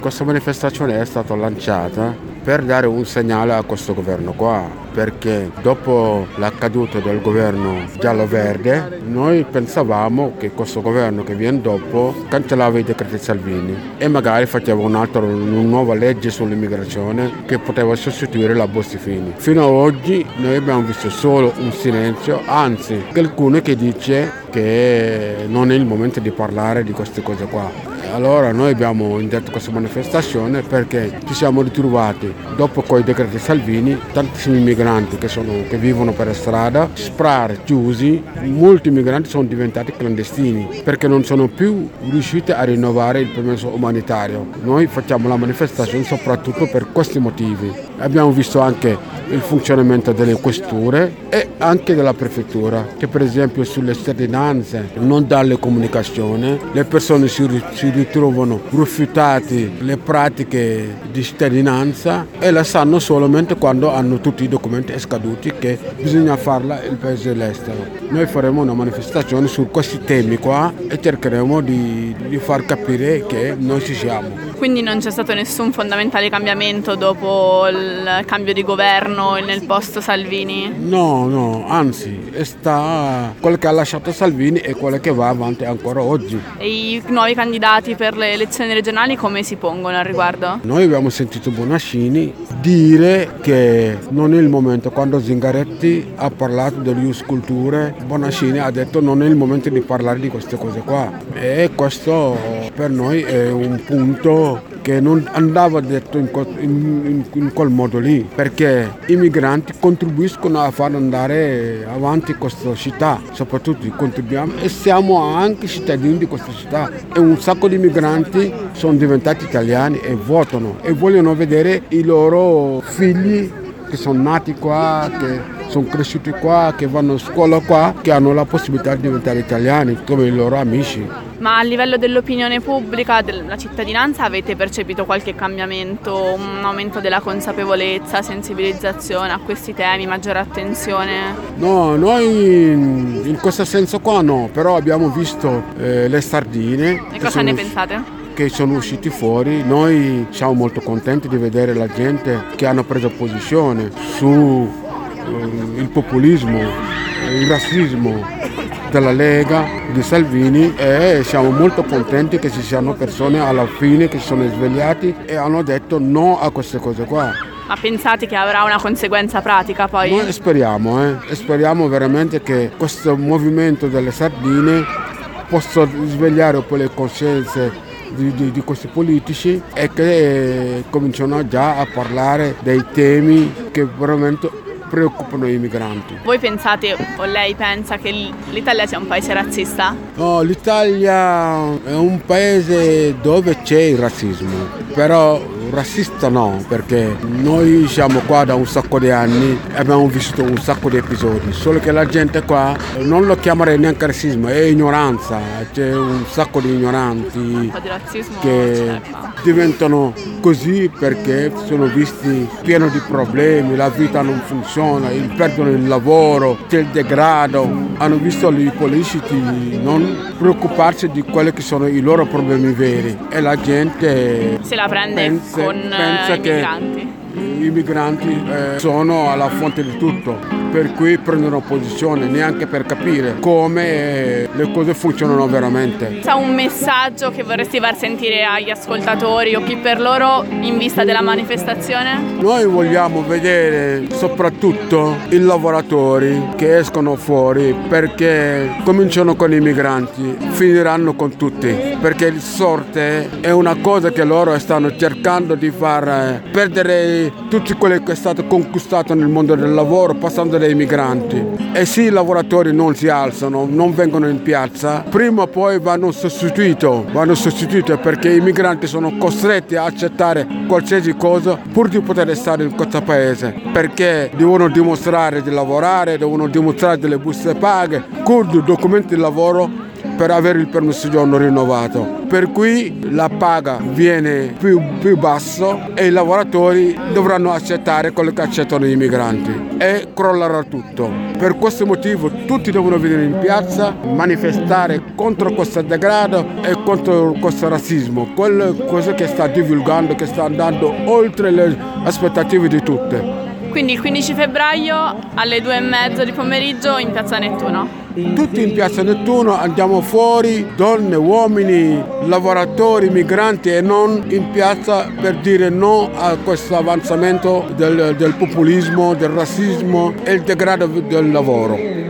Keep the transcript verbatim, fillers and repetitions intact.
Questa manifestazione è stata lanciata per dare un segnale a questo governo qua, perché dopo l'accaduto del governo giallo-verde noi pensavamo che questo governo che viene dopo cancellava i decreti Salvini e magari faceva un altro, una nuova legge sull'immigrazione che poteva sostituire la Bossi-Fini. Fino ad oggi noi abbiamo visto solo un silenzio, anzi qualcuno che dice che non è il momento di parlare di queste cose qua. Allora noi abbiamo indetto questa manifestazione perché ci siamo ritrovati dopo coi decreti Salvini tantissimi migranti che, sono, che vivono per strada, SPRAR chiusi, molti migranti sono diventati clandestini perché non sono più riusciti a rinnovare il permesso umanitario. Noi facciamo la manifestazione soprattutto per questi motivi. Abbiamo visto anche il funzionamento delle questure e anche della prefettura, che per esempio sulle cittadinanze non dà le comunicazioni, le persone si, si ritrovano rifiutati le pratiche di cittadinanza e la sanno solamente quando hanno tutti i documenti scaduti che bisogna farla il paese all'estero. Noi faremo una manifestazione su questi temi qua e cercheremo di, di far capire che noi ci siamo. Quindi non c'è stato nessun fondamentale cambiamento dopo il cambio di governo nel post Salvini? No, no, anzi, sta quello che ha lasciato Salvini e quello che va avanti ancora oggi. E i nuovi candidati per le elezioni regionali come si pongono al riguardo? Noi abbiamo sentito Bonaccini dire che non è il momento, quando Zingaretti ha parlato delle Ius Culture, Bonaccini ha detto non è il momento di parlare di queste cose qua e questo per noi è un punto che non andava detto in, in, in quel modo lì, perché i migranti contribuiscono a far andare avanti questa città, soprattutto contribuiamo e siamo anche cittadini di questa città e un sacco di migranti sono diventati italiani e votano e vogliono vedere i loro figli che sono nati qua, che sono cresciuti qua, che vanno a scuola qua, che hanno la possibilità di diventare italiani come i loro amici. Ma a livello dell'opinione pubblica, della cittadinanza, avete percepito qualche cambiamento, un aumento della consapevolezza, sensibilizzazione a questi temi, maggiore attenzione? No, noi in questo senso qua no, però abbiamo visto eh, le sardine. E cosa ne pensate? Che sono usciti fuori. Noi siamo molto contenti di vedere la gente che hanno preso posizione su eh, il populismo, il razzismo della Lega, di Salvini e siamo molto contenti che ci siano persone alla fine che si sono svegliati e hanno detto no a queste cose qua. Ma pensate che avrà una conseguenza pratica poi? Noi speriamo, eh, e speriamo veramente che questo movimento delle sardine possa svegliare un po' le coscienze Di, di, di questi politici e che cominciano già a parlare dei temi che veramente preoccupano i migranti. Voi pensate, o lei pensa, che l'Italia sia un paese razzista? No, l'Italia è un paese dove c'è il razzismo, però razzista no, perché noi siamo qua da un sacco di anni e abbiamo vissuto un sacco di episodi, solo che la gente qua non lo chiamerei neanche razzismo, è ignoranza, c'è un sacco di ignoranti un po' di razzismo che diventano così perché sono visti pieni di problemi, la vita non funziona, perdono il lavoro, c'è il degrado, hanno visto i politici non preoccuparsi di quelli che sono i loro problemi veri e la gente se la prende pensa, con pensa i migranti. I migranti eh, sono alla fonte di tutto, per cui prendono posizione neanche per capire come eh, le cose funzionano veramente. C'è un messaggio che vorresti far sentire agli ascoltatori o chi per loro in vista della manifestazione? Noi vogliamo vedere soprattutto i lavoratori che escono fuori perché cominciano con i migranti, finiranno con tutti, perché il sorte è una cosa che loro stanno cercando di far eh, perdere tutti quelli che è stato conquistato nel mondo del lavoro passando dai migranti. E sì, i lavoratori non si alzano, non vengono in piazza, prima o poi vanno sostituiti, vanno sostituiti perché i migranti sono costretti a accettare qualsiasi cosa pur di poter stare in questo paese, perché devono dimostrare di lavorare, devono dimostrare delle buste paghe, con documenti di lavoro per avere il permesso di soggiorno rinnovato. Per cui la paga viene più, più basso e i lavoratori dovranno accettare quello che accettano gli immigranti e crollerà tutto. Per questo motivo tutti devono venire in piazza, manifestare contro questo degrado e contro questo razzismo, quello cosa che sta divulgando, che sta andando oltre le aspettative di tutte. Quindi il quindici febbraio alle due e mezzo di pomeriggio in piazza Nettuno. Tutti in piazza Nettuno, andiamo fuori, donne, uomini, lavoratori, migranti e non in piazza per dire no a questo avanzamento del, del populismo, del razzismo e il degrado del lavoro.